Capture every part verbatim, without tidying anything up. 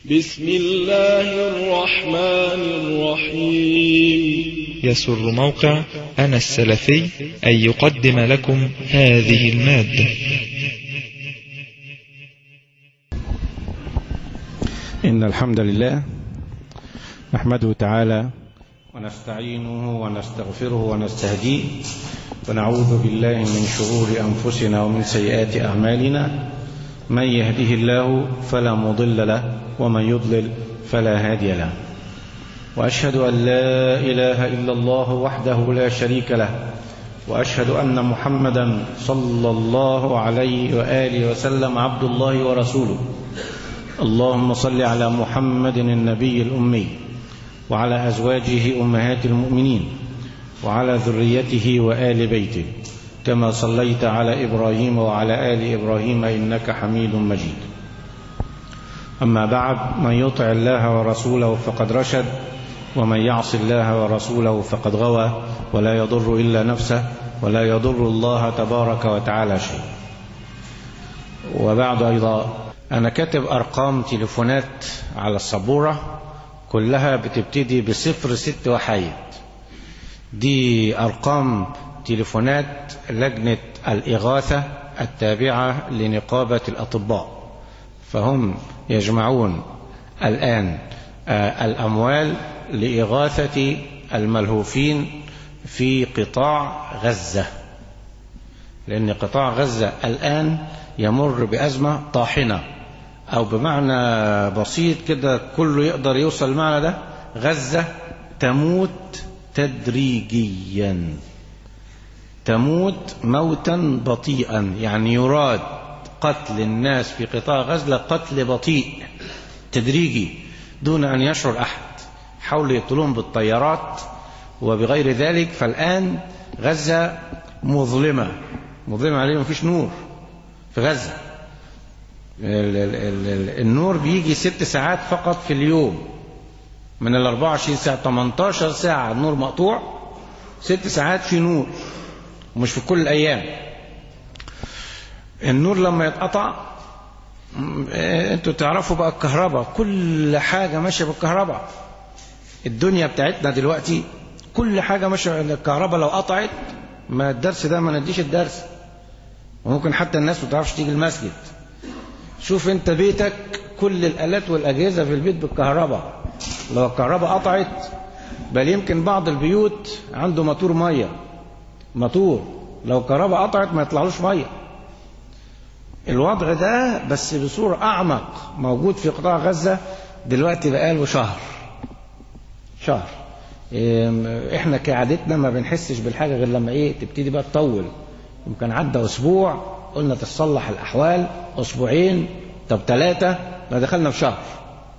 بسم الله الرحمن الرحيم. يسر موقع أنا السلفي أن يقدم لكم هذه المادة. إن الحمد لله نحمده تعالى ونستعينه ونستغفره ونستهديه ونعوذ بالله من شرور أنفسنا ومن سيئات أعمالنا. من يهده الله فلا مضل له ومن يضلل فلا هادي له، وأشهد أن لا إله إلا الله وحده لا شريك له، وأشهد أن محمدا صلى الله عليه وآله وسلم عبد الله ورسوله. اللهم صل على محمد النبي الأمي وعلى أزواجه أمهات المؤمنين وعلى ذريته وآل بيته كما صليت على إبراهيم وعلى آل إبراهيم إنك حميد مجيد. أما بعد، من يطع الله ورسوله فقد رشد، ومن يعص الله ورسوله فقد غوى، ولا يضر إلا نفسه ولا يضر الله تبارك وتعالى شيء. وبعد أيضا، أنا كاتب أرقام تليفونات على السبورة كلها بتبتدي بصفر ست وحيد. دي أرقام تليفونات لجنة الإغاثة التابعة لنقابة الأطباء، فهم يجمعون الآن الأموال لإغاثة الملهوفين في قطاع غزة، لأن قطاع غزة الآن يمر بأزمة طاحنة، أو بمعنى بسيط كده كله يقدر يوصل المعنى ده: غزة تموت تدريجيا، تموت موتا بطيئا. يعني يراد قتل الناس في قطاع غزة قتل بطيء تدريجي دون أن يشعر أحد. حاولوا يقتلون بالطيارات وبغير ذلك. فالآن غزة مظلمة مظلمة عليهم، مفيش نور في غزة. النور بيجي ست ساعات فقط في اليوم من ال أربعة وعشرين ساعة. ثمانية عشر ساعة النور مقطوع، ست ساعات في نور، ومش في كل الأيام. النور لما يتقطع، انتوا تعرفوا بقى الكهرباء، كل حاجة ماشية بالكهرباء. الدنيا بتاعتنا دلوقتي كل حاجة ماشية. الكهرباء لو قطعت، ما الدرس ده ما نديش الدرس، وممكن حتى الناس ما تعرفش تيجي المسجد. شوف انت بيتك، كل الآلات والأجهزة في البيت بالكهرباء. لو الكهرباء قطعت، بل يمكن بعض البيوت عنده موتور مية، موتور لو الكهرباء قطعت ما يطلعلوش مية. الوضع ده بس بصورة أعمق موجود في قطاع غزة دلوقتي بقاله شهر شهر. احنا كعادتنا ما بنحسش بالحاجة غير لما ايه تبتدي بقى تطول. يمكن عدى أسبوع قلنا تصلح الأحوال، أسبوعين، طب ثلاثة، ما دخلنا في شهر.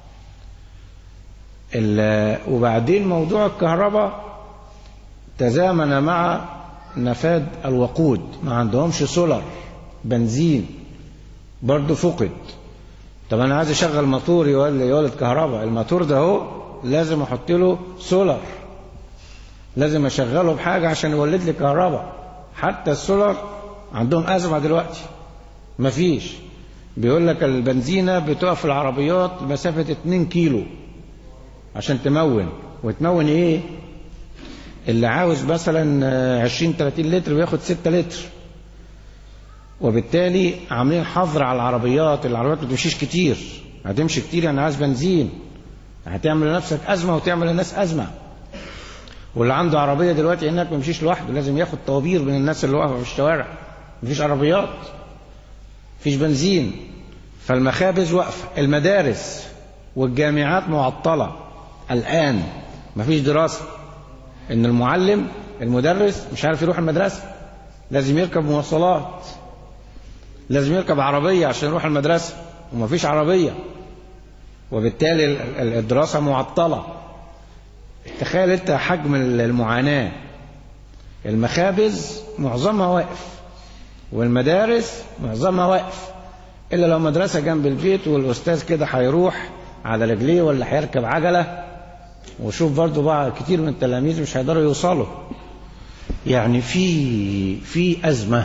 وبعدين موضوع الكهرباء تزامن مع نفاذ الوقود، ما عندهمش سولار، بنزين برضو فقد. طب أنا عايز أشغل موتور يولد كهرباء، الموتور ده هو لازم أحط له سولار، لازم أشغله بحاجة عشان يولد لي كهرباء. حتى السولار عندهم أزمة دلوقتي، مفيش. بيقول لك البنزينة بتقف في العربيات مسافة اتنين كيلو عشان تمون. وتمون ايه؟ اللي عاوز مثلا عشرين تلاتين لتر بياخد ستة لتر. وبالتالي عاملين حظر على العربيات. العربيات ما تمشيش كتير، هتمشي كتير يعني عايز بنزين، هتعمل لنفسك أزمة وتعمل للناس أزمة. واللي عنده عربية دلوقتي هناك ما يمشيش لوحده، لازم ياخد طوابير من الناس اللي واقفة في الشوارع. مفيش عربيات، مفيش بنزين، فالمخابز واقفة. المدارس والجامعات معطلة الآن، مفيش دراسة. إن المعلم المدرس مش عارف يروح المدرسة، لازم يركب مواصلات، لازم يركب عربية عشان يروح المدرسة، ومفيش عربية، وبالتالي الدراسة معطلة. تخيل انت حجم المعاناة. المخابز معظمها واقف، والمدارس معظمها واقف، إلا لو مدرسة جنب البيت والأستاذ كده هيروح على رجليه ولا هيركب عجلة. وشوف برضو بقى كتير من التلاميذ مش هيقدروا يوصلوا. يعني في في أزمة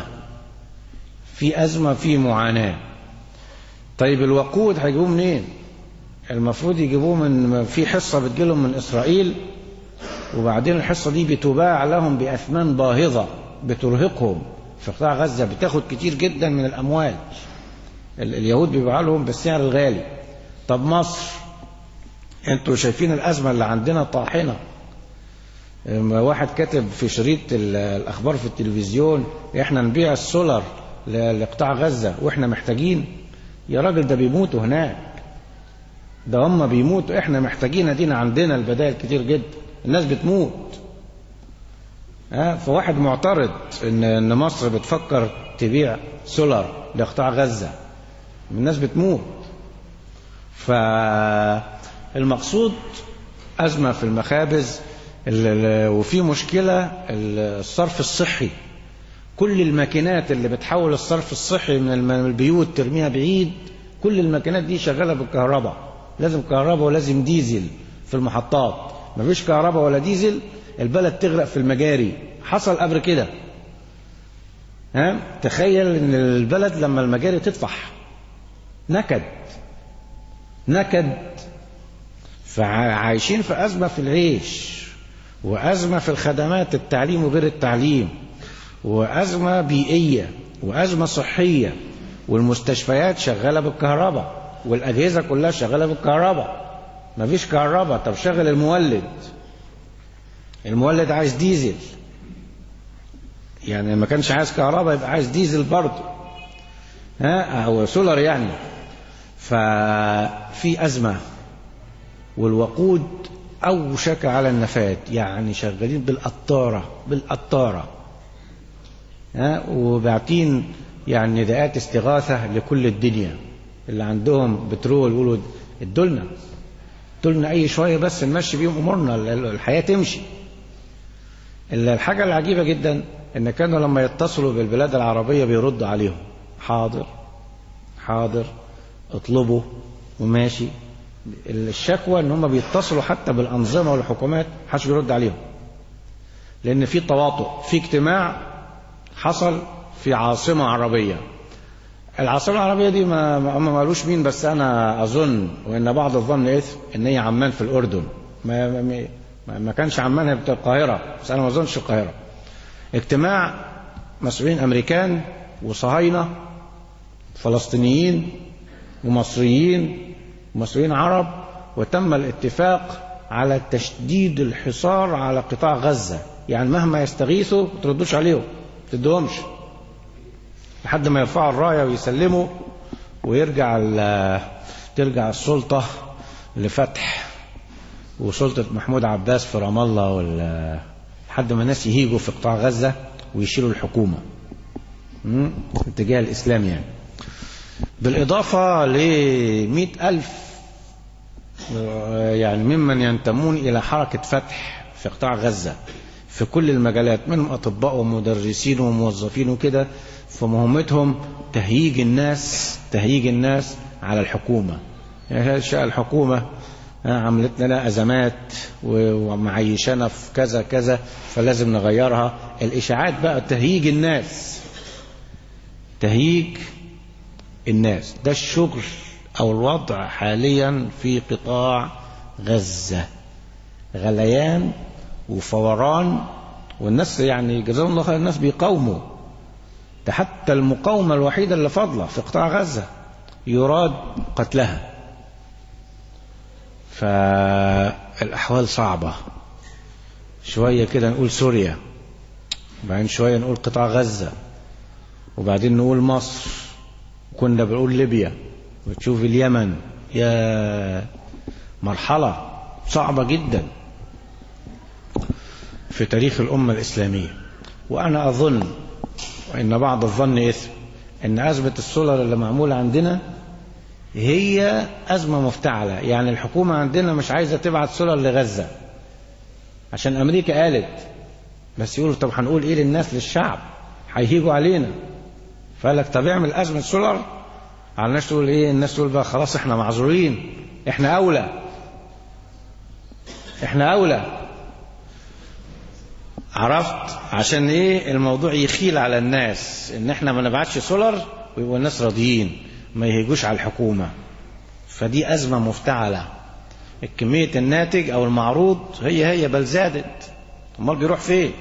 في أزمة في معاناة. طيب الوقود هيجيبوه منين؟ المفروض يجيبوه من في حصة بتجيلهم من إسرائيل، وبعدين الحصة دي بتباع لهم بأثمان باهظة بترهقهم في قطاع غزة، بتاخد كتير جدا من الأموال. اليهود بيبيعوا لهم بالسعر الغالي. طب مصر، انتوا شايفين الأزمة اللي عندنا طاحنة. واحد كاتب في شريط الأخبار في التلفزيون احنا نبيع السولر لقطاع غزة واحنا محتاجين. يا راجل ده بيموتوا هناك، ده هم بيموتوا، احنا محتاجين، ادينا عندنا البدائل كتير جدا، الناس بتموت. ها فواحد معترض ان ان مصر بتفكر تبيع سولار لقطاع غزة، الناس بتموت. فالمقصود أزمة في المخابز، وفي مشكلة الصرف الصحي. كل الماكينات اللي بتحول الصرف الصحي من البيوت ترميها بعيد، كل الماكينات دي شغالة بالكهرباء، لازم كهرباء ولازم ديزل في المحطات. مفيش كهرباء ولا ديزل البلد تغرق في المجاري. حصل قبل كده. ها تخيل ان البلد لما المجاري تطفح، نكد نكد. فعايشين في أزمة في العيش، وأزمة في الخدمات، التعليم وغير التعليم، وأزمة بيئية، وأزمة صحية، والمستشفيات شغالة بالكهرباء، والأجهزة كلها شغالة بالكهرباء. مفيش كهرباء، طب شغل المولد، المولد عايز ديزل، يعني ما كانش عايز كهرباء يبقى عايز ديزل برضه، ها أو سولار يعني. ففي أزمة، والوقود أوشك على النفاد، يعني شغالين بالقطارة بالقطارة، ها وبعتين يعني نداءات استغاثة لكل الدنيا اللي عندهم بترول، يقولوا ادولنا ادولنا أي شوية بس نمشي بيهم أمورنا، الحياة تمشي. الحاجة العجيبة جدا إن كانوا لما يتصلوا بالبلاد العربية بيردوا عليهم حاضر حاضر اطلبوا وماشي. الشكوى ان هم بيتصلوا حتى بالانظمه والحكومات محدش بيرد عليهم، لان في تواطؤ. في اجتماع حصل في عاصمه عربيه، العاصمه العربيه دي ما هم ما قالوش مين، بس انا اظن وان بعض الظن اثم ان هي عمان في الاردن. ما ما, ما كانش عمان، هي بتاع القاهره، بس انا ما اظنش القاهره. اجتماع مسؤولين امريكان وصهاينه فلسطينيين ومصريين ومصريين عرب، وتم الاتفاق على تشديد الحصار على قطاع غزة. يعني مهما يستغيثوا ما تردوش عليهم، ما تدهمش لحد ما يرفعوا الراية ويسلموا، ويرجع ترجع السلطة لفتح وسلطة محمود عباس في رام الله، لحد ما الناس يهيجوا في قطاع غزة ويشيلوا الحكومة اتجاه الإسلام يعني. بالإضافة لمئة ألف يعني ممن ينتمون إلى حركة فتح في قطاع غزة في كل المجالات، منهم أطباء ومدرسين وموظفين وكده. فمهمتهم تهييج الناس تهييج الناس على الحكومة. يعني الحكومة عملت لنا أزمات ومعيشنا في كذا كذا فلازم نغيرها. الإشاعات بقى تهييج الناس تهييج الناس ده الشغل أو الوضع حاليا في قطاع غزة. غليان وفوران، والناس يعني جزاهم الله خير الناس بيقاوموا. ده حتى المقاومة الوحيدة اللي فاضلة في قطاع غزة يراد قتلها. فالأحوال صعبة. شوية كده نقول سوريا، وبعدين شوية نقول قطاع غزة، وبعدين نقول مصر، كنا بنقول ليبيا، وتشوف اليمن. يا مرحلة صعبة جدا في تاريخ الأمة الإسلامية. وأنا أظن وإن بعض الظن إثم إن أزمة السولر اللي معمولة عندنا هي أزمة مفتعلة. يعني الحكومة عندنا مش عايزة تبعت سولر لغزة عشان أمريكا قالت، بس يقولوا طب هنقول إيه للناس للشعب، هيهيجوا علينا. فقال لك طب اعمل أزمة سولر على الناس. تقول إيه الناس؟ تقول بقى خلاص إحنا معذورين، إحنا أولى إحنا أولى عرفت؟ عشان إيه الموضوع يخيل على الناس إن إحنا ما نبعتش سولر ويبقوا الناس راضيين، ما يهيجوش على الحكومة. فدي أزمة مفتعلة. الكمية الناتج أو المعروض هي هي بل زادت، امال بيروح فين؟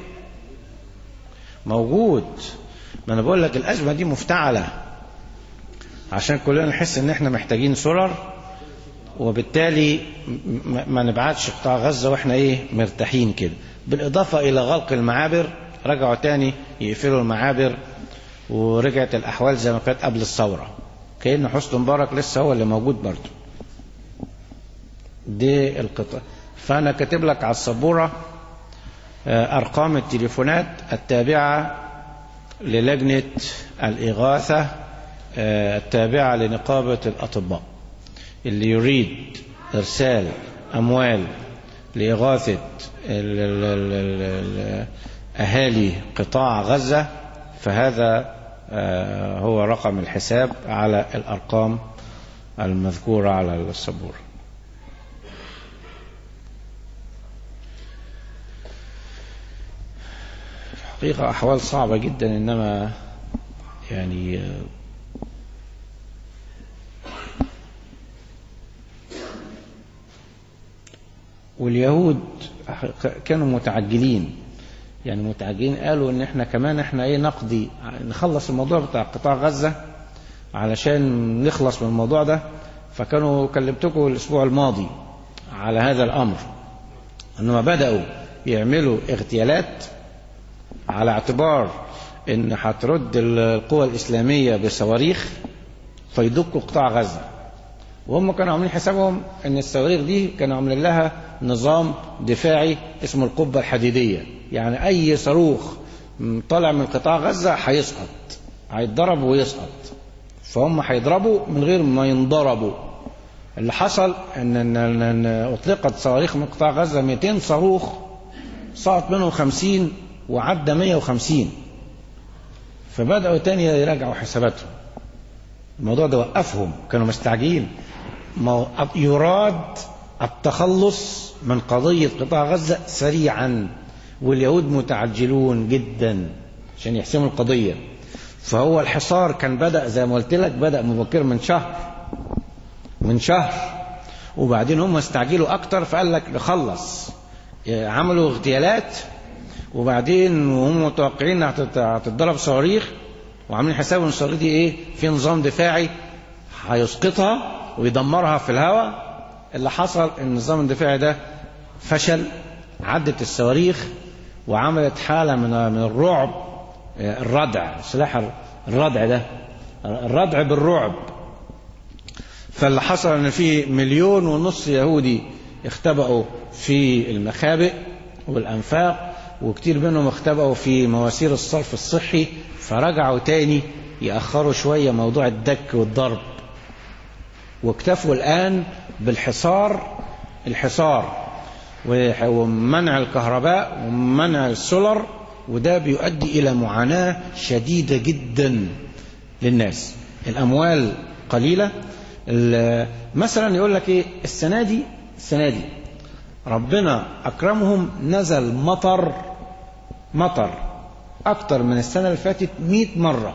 موجود. ما أنا بقول لك الأزمة دي مفتعلة عشان كلنا نحس إن إحنا محتاجين سولر، وبالتالي ما نبعدش قطاع غزة وإحنا إيه مرتاحين كده. بالإضافة إلى غلق المعابر، رجعوا تاني يقفلوا المعابر ورجعت الأحوال زي ما كانت قبل الثورة، كأن حسني مبارك لسه هو اللي موجود برضه. دي القطاع. فأنا كاتب لك على السبورة أرقام التليفونات التابعة للجنة الإغاثة التابعة لنقابة الأطباء، اللي يريد إرسال أموال لإغاثة أهالي قطاع غزة فهذا هو رقم الحساب على الأرقام المذكورة على السبورة. حقيقة أحوال صعبة جدا، إنما يعني واليهود كانوا متعجلين، يعني متعجلين قالوا إن إحنا كمان إحنا إيه نقضي نخلص الموضوع بتاع قطاع غزة علشان نخلص من الموضوع ده. فكانوا كلمتكم الأسبوع الماضي على هذا الأمر، أنهم بدأوا يعملوا اغتيالات على اعتبار ان هترد القوى الإسلامية بصواريخ فيدقوا قطاع غزة، وهم كانوا عاملين حسابهم ان الصواريخ دي كانوا عاملين لها نظام دفاعي اسمه القبة الحديدية، يعني اي صاروخ طالع من قطاع غزة هيسقط، هيتضرب ويسقط، فهم هيضربوا من غير ما ينضربوا. اللي حصل ان, إن, إن اطلقت صواريخ من قطاع غزة مئتين صاروخ، سقط منهم خمسين وعدى مئة وخمسين، فبدأوا تاني يراجعوا حساباتهم. الموضوع ده وقفهم، كانوا مستعجلين. يراد التخلص من قضية قطاع غزة سريعا، واليهود متعجلون جدا عشان يحسموا القضية. فهو الحصار كان بدأ زي ما قلت لك، بدأ مبكر من شهر من شهر وبعدين هم استعجلوا أكتر، فقال لك نخلص. عملوا اغتيالات وبعدين وهم متوقعين هتتضرب صواريخ، وعاملين حساب ان الصواريخ دي ايه في نظام دفاعي هيسقطها ويدمرها في الهواء. اللي حصل ان النظام الدفاعي ده فشل، عدت الصواريخ وعملت حالة من من الرعب، الردع، سلاح الردع ده، الردع بالرعب. فاللي حصل ان في مليون ونص يهودي اختبأوا في المخابئ والأنفاق، وكتير منهم اختبأوا في مواسير الصرف الصحي، فرجعوا تاني يأخروا شوية موضوع الدك والضرب، واكتفوا الآن بالحصار الحصار ومنع الكهرباء ومنع السولر، وده بيؤدي إلى معاناة شديدة جدا للناس. الأموال قليلة. مثلا يقول لك إيه السنة دي السنة دي ربنا أكرمهم، نزل مطر مطر أكتر من السنة اللي فاتت مئة مرة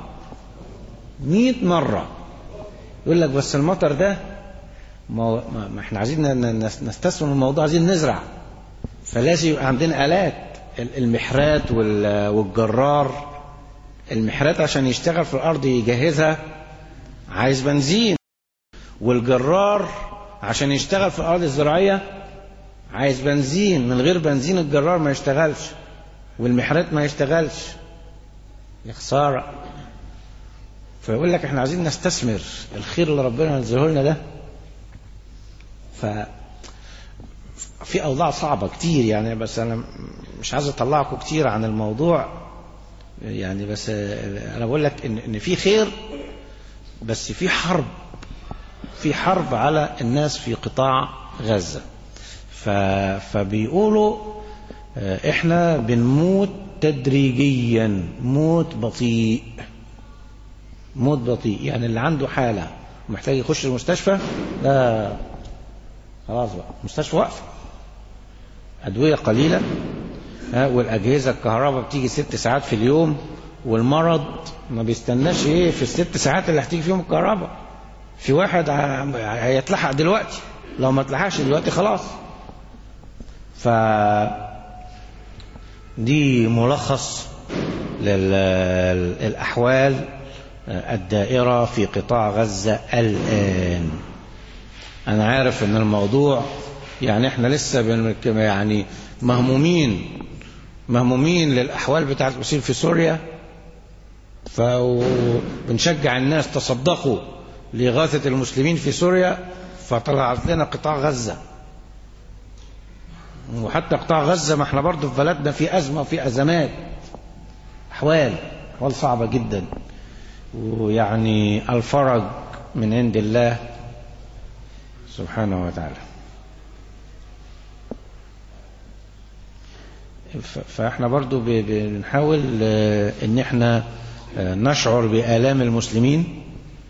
مئة مرة. يقول لك بس المطر ده ما, ما احنا عايزين نستثمر الموضوع، عايزين نزرع، فلازم يبقى عندنا آلات. المحرات والجرار، المحرات عشان يشتغل في الأرض يجهزها عايز بنزين، والجرار عشان يشتغل في الأرض الزراعية عايز بنزين. من غير بنزين الجرار ما يشتغلش والمحرات ما يشتغلش، يا خسارة. فيقول لك احنا عايزين نستثمر الخير اللي ربنا نزله لنا ده. ففي أوضاع صعبة كتير يعني، بس أنا مش عايز أطلعكم كتير عن الموضوع يعني، بس أنا بقول لك إن, إن في خير، بس في حرب في حرب على الناس في قطاع غزة. فبيقولوا احنا بنموت تدريجيا، موت بطيء موت بطيء يعني اللي عنده حالة محتاج يخش المستشفى، لا خلاص بقى المستشفى واقفة، أدوية قليلة، والأجهزة الكهرباء بتيجي ست ساعات في اليوم، والمرض ما بيستناش ايه في الست ساعات اللي هتيجي فيهم الكهرباء، في واحد هيتلحق دلوقتي، لو ما اتلحقش دلوقتي خلاص. ف دي ملخص للأحوال الدائرة في قطاع غزة الآن. أنا عارف أن الموضوع يعني إحنا لسه يعني مهمومين مهمومين للأحوال بتاعت المسلمين في سوريا، فبنشجع الناس تصدقوا لإغاثة المسلمين في سوريا، فطلعت لنا قطاع غزة. وحتى قطاع غزة ما احنا برضو في بلدنا في أزمة وفي أزمات، أحوال أحوال صعبة جدا، ويعني الفرج من عند الله سبحانه وتعالى. فاحنا برضو بنحاول ان احنا نشعر بآلام المسلمين،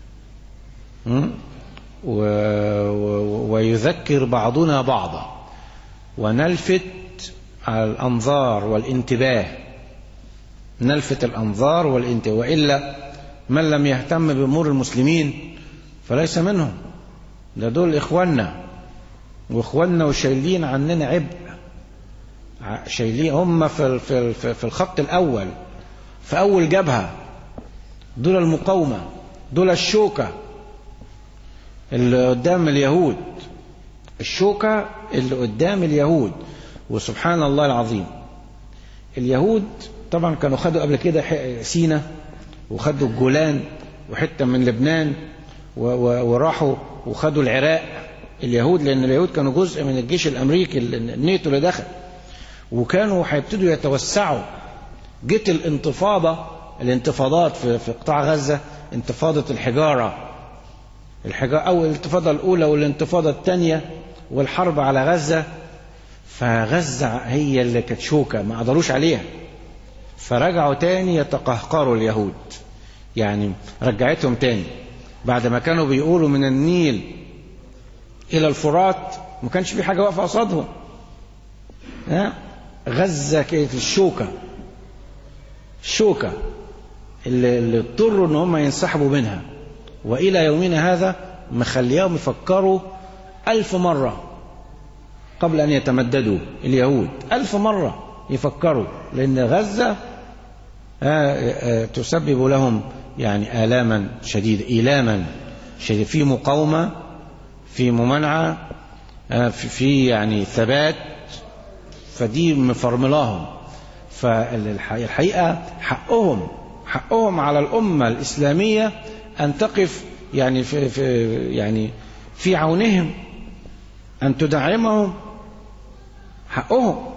ويذكر بعضنا بعضا، ونلفت الأنظار والانتباه، نلفت الأنظار والانتباه. وإلا من لم يهتم بأمور المسلمين فليس منهم، ده دول إخواننا وإخواننا وشايلين عننا عبء، شايلين هم في في في الخط الأول، في أول جبهة، دول المقاومة، دول الشوكة اللي قدام اليهود، الشوكة اللي قدام اليهود. وسبحان الله العظيم، اليهود طبعا كانوا خدوا قبل كده سينا، وخدوا الجولان وحتة من لبنان، وراحوا وخدوا العراق اليهود، لأن اليهود كانوا جزء من الجيش الأمريكي الناتو اللي دخل، وكانوا هيبتدوا يتوسعوا. جت الانتفاضة الانتفاضات في, في قطاع غزة، انتفاضة الحجارة الحجارة أو الانتفاضة الأولى والانتفاضة الثانية والحرب على غزة. فغزة هي اللي كانت شوكة، ما قدروش عليها، فرجعوا تاني يتقهقروا اليهود، يعني رجعتهم تاني بعد ما كانوا بيقولوا من النيل إلى الفرات ما كانش في حاجة واقفة قصادهم. غزة كانت الشوكة الشوكة اللي, اللي اضطروا ان هم ينسحبوا منها، وإلى يومنا هذا مخليهم يفكروا ألف مرة قبل أن يتمددوا. اليهود ألف مرة يفكروا، لأن غزة تسبب لهم يعني آلاما شديدة، إيلاما شديد، في مقاومة، في ممانعة، في يعني ثبات، فدي مفرملاهم. فالحقيقة حقهم حقهم على الأمة الإسلامية أن تقف يعني في, في يعني في عونهم، أن تدعمهم، حقهم.